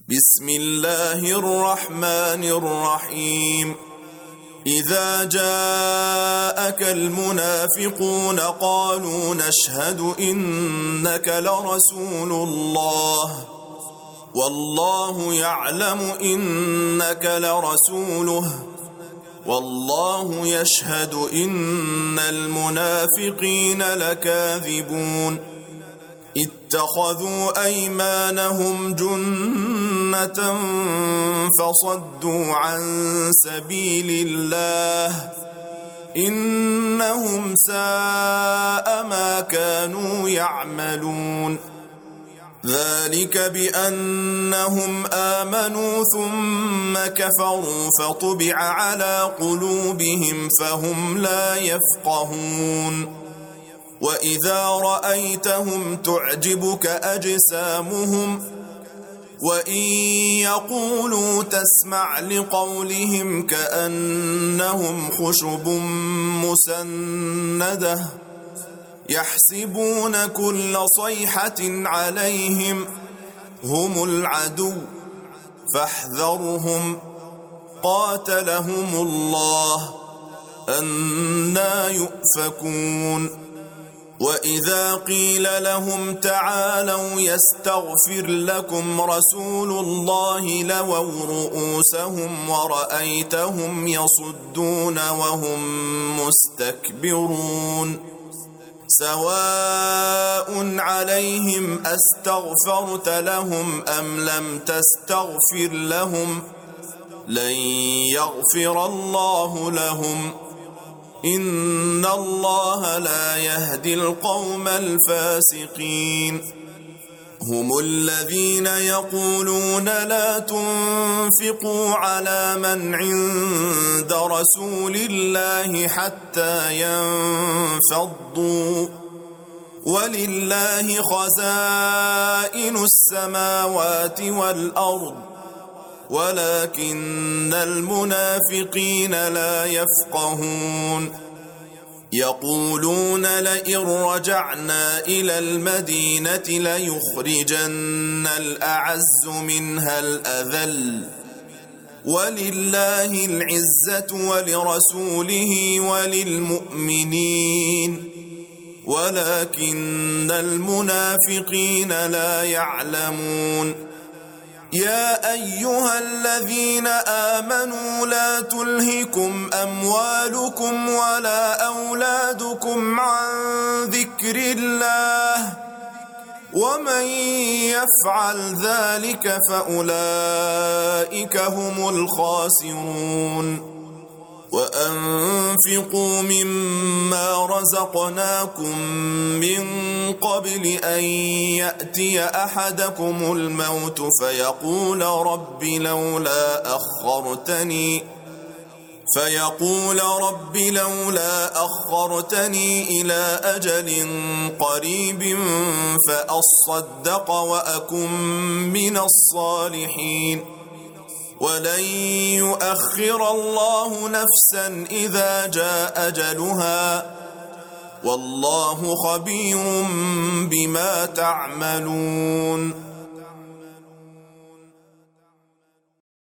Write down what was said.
بسم الله الرحمن الرحيم. إذا جاءك المنافقون قالوا نشهد إنك لرسول الله والله يعلم إنك لرسوله والله يشهد إن المنافقين لكاذبون. اتخذوا أيمانهم جنة فصدوا عن سبيل الله إنهم ساء ما كانوا يعملون. ذلك بأنهم آمنوا ثم كفروا فطبع على قلوبهم فهم لا يفقهون. وإذا رأيتهم تعجبك أجسامهم وإن يقولوا تسمع لقولهم كأنهم خشب مسندة يحسبون كل صيحة عليهم هم العدو فاحذرهم قاتلهم الله أنى يؤفكون. وإذا قيل لهم تعالوا يستغفر لكم رسول الله لووا رؤوسهم ورأيتهم يصدون وهم مستكبرون. سواء عليهم أستغفرت لهم أم لم تستغفر لهم لن يغفر الله لهم إن الله لا يهدي القوم الفاسقين. هم الذين يقولون لا تنفقوا على من عند رسول الله حتى ينفضوا ولله خزائن السماوات والأرض ولكن المنافقين لا يفقهون. يقولون لئن رجعنا إلى المدينة ليخرجن الأعز منها الأذل ولله العزة ولرسوله وللمؤمنين ولكن المنافقين لا يعلمون. يا أيها الذين آمنوا لا تلهكم أموالكم ولا أولادكم عن ذكر الله ومن يفعل ذلك فأولئك هم الخاسرون. وأنفقوا مما رزقناكم من قبل أن يأتي أحدكم الموت فيقول رب لولا أخرتني إلى أجل قريب فأصدق وأكن من الصالحين. ولن يؤخر الله نفسا إذا جاء أجلها والله خبير بما تعملون.